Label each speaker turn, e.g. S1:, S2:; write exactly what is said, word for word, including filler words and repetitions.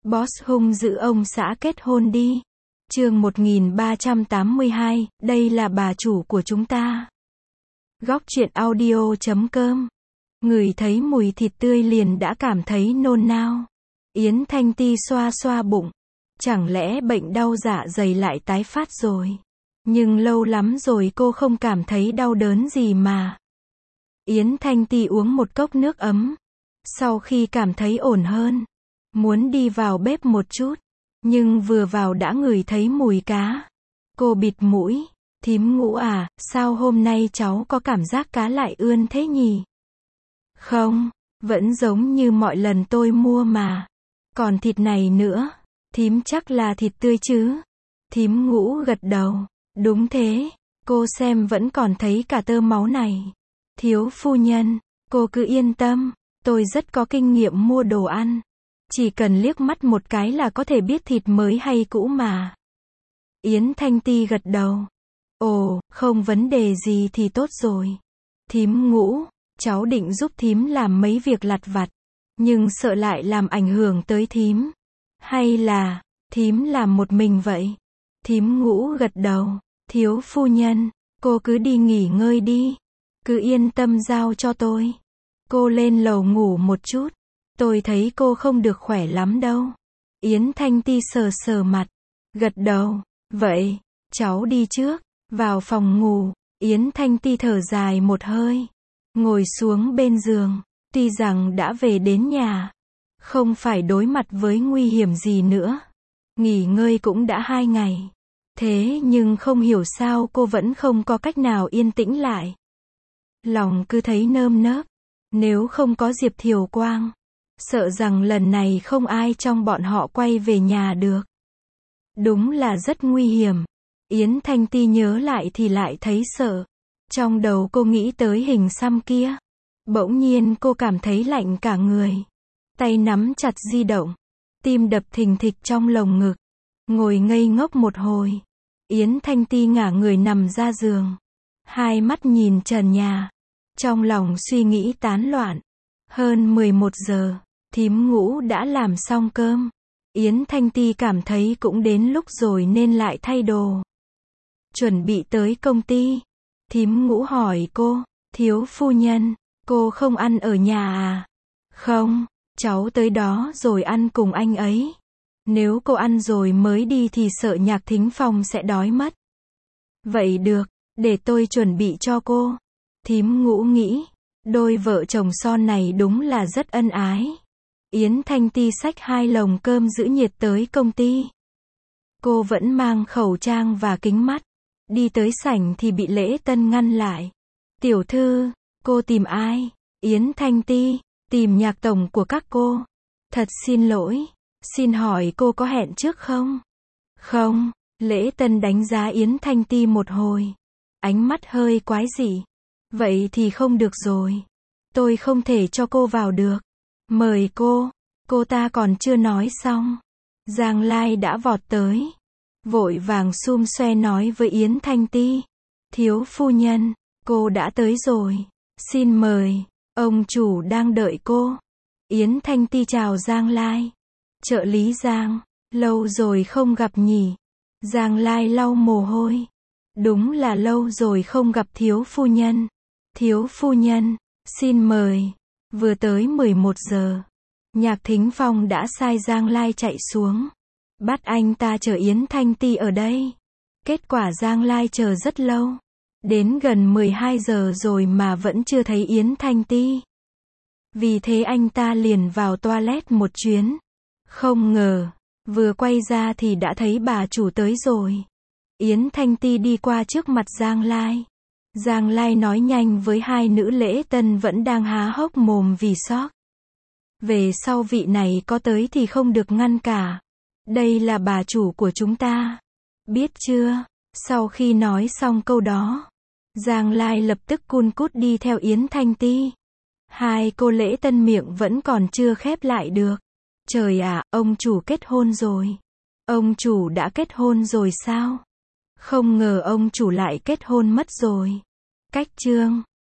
S1: Boss hung dữ ông xã kết hôn đi. Chương một nghìn ba trăm tám mươi hai, đây là bà chủ của chúng ta. Góc truyện audio chấm com. Ngửi thấy mùi thịt tươi liền đã cảm thấy nôn nao. Yến Thanh Ti xoa xoa bụng. Chẳng lẽ bệnh đau dạ dày lại tái phát rồi? Nhưng lâu lắm rồi cô không cảm thấy đau đớn gì mà. Yến Thanh Ti uống một cốc nước ấm. Sau khi cảm thấy ổn hơn, muốn đi vào bếp một chút, nhưng vừa vào đã ngửi thấy mùi cá. Cô bịt mũi, thím Ngũ à, sao hôm nay cháu có cảm giác cá lại ươn thế nhỉ? Không, vẫn giống như mọi lần tôi mua mà. Còn thịt này nữa, thím chắc là thịt tươi chứ? Thím Ngũ gật đầu, đúng thế, cô xem vẫn còn thấy cả tơ máu này. Thiếu phu nhân, cô cứ yên tâm, tôi rất có kinh nghiệm mua đồ ăn. Chỉ cần liếc mắt một cái là có thể biết thịt mới hay cũ mà. Yến Thanh Ti gật đầu. Ồ, không vấn đề gì thì tốt rồi. Thím Ngũ, cháu định giúp thím làm mấy việc lặt vặt, nhưng sợ lại làm ảnh hưởng tới thím. Hay là, thím làm một mình vậy? Thím Ngũ gật đầu. Thiếu phu nhân, cô cứ đi nghỉ ngơi đi. Cứ yên tâm giao cho tôi. Cô lên lầu ngủ một chút. Tôi thấy cô không được khỏe lắm đâu. Yến Thanh Ti sờ sờ mặt. Gật đầu. Vậy, cháu đi trước. Vào phòng ngủ, Yến Thanh Ti thở dài một hơi. Ngồi xuống bên giường. Tuy rằng đã về đến nhà, không phải đối mặt với nguy hiểm gì nữa. Nghỉ ngơi cũng đã hai ngày. Thế nhưng không hiểu sao cô vẫn không có cách nào yên tĩnh lại. Lòng cứ thấy nơm nớp. Nếu không có Diệp Thiều Quang, sợ rằng lần này không ai trong bọn họ quay về nhà được. Đúng là rất nguy hiểm. Yến Thanh Ti nhớ lại thì lại thấy sợ. Trong đầu cô nghĩ tới hình xăm kia. Bỗng nhiên cô cảm thấy lạnh cả người. Tay nắm chặt di động. Tim đập thình thịch trong lồng ngực. Ngồi ngây ngốc một hồi. Yến Thanh Ti ngả người nằm ra giường. Hai mắt nhìn trần nhà. Trong lòng suy nghĩ tán loạn. Hơn mười một giờ, thím Ngũ đã làm xong cơm. Yến Thanh Ti cảm thấy cũng đến lúc rồi nên lại thay đồ. Chuẩn bị tới công ty. Thím Ngũ hỏi cô, thiếu phu nhân, cô không ăn ở nhà à? Không, cháu tới đó rồi ăn cùng anh ấy. Nếu cô ăn rồi mới đi thì sợ Nhạc Thính Phong sẽ đói mất. Vậy được, để tôi chuẩn bị cho cô. Thím Ngũ nghĩ, đôi vợ chồng son này đúng là rất ân ái. Yến Thanh Ti xách hai lồng cơm giữ nhiệt tới công ty. Cô vẫn mang khẩu trang và kính mắt. Đi tới sảnh thì bị Lễ Tân ngăn lại. Tiểu thư, cô tìm ai? Yến Thanh Ti, tìm Nhạc tổng của các cô. Thật xin lỗi, xin hỏi cô có hẹn trước không? Không, Lễ Tân đánh giá Yến Thanh Ti một hồi. Ánh mắt hơi quái dị. Vậy thì không được rồi. Tôi không thể cho cô vào được. Mời cô. Cô ta còn chưa nói xong. Giang Lai đã vọt tới. Vội vàng xum xoe nói với Yến Thanh Ti. Thiếu phu nhân, cô đã tới rồi. Xin mời, ông chủ đang đợi cô. Yến Thanh Ti chào Giang Lai. Trợ lý Giang, lâu rồi không gặp nhỉ. Giang Lai lau mồ hôi. Đúng là lâu rồi không gặp thiếu phu nhân. Thiếu phu nhân, xin mời. Vừa tới mười một giờ, Nhạc Thính Phong đã sai Giang Lai chạy xuống. Bắt anh ta chờ Yến Thanh Ti ở đây. Kết quả Giang Lai chờ rất lâu. Đến gần mười hai giờ rồi mà vẫn chưa thấy Yến Thanh Ti. Vì thế anh ta liền vào toilet một chuyến. Không ngờ, vừa quay ra thì đã thấy bà chủ tới rồi. Yến Thanh Ti đi qua trước mặt Giang Lai. Giang Lai nói nhanh với hai nữ Lễ Tân vẫn đang há hốc mồm vì sốc. Về sau vị này có tới thì không được ngăn cả. Đây là bà chủ của chúng ta. Biết chưa? Sau khi nói xong câu đó, Giang Lai lập tức cun cút đi theo Yến Thanh Ti. Hai cô Lễ Tân miệng vẫn còn chưa khép lại được. Trời ạ, ông chủ kết hôn rồi. Ông chủ đã kết hôn rồi sao? Không ngờ ông chủ lại kết hôn mất rồi. Cách chương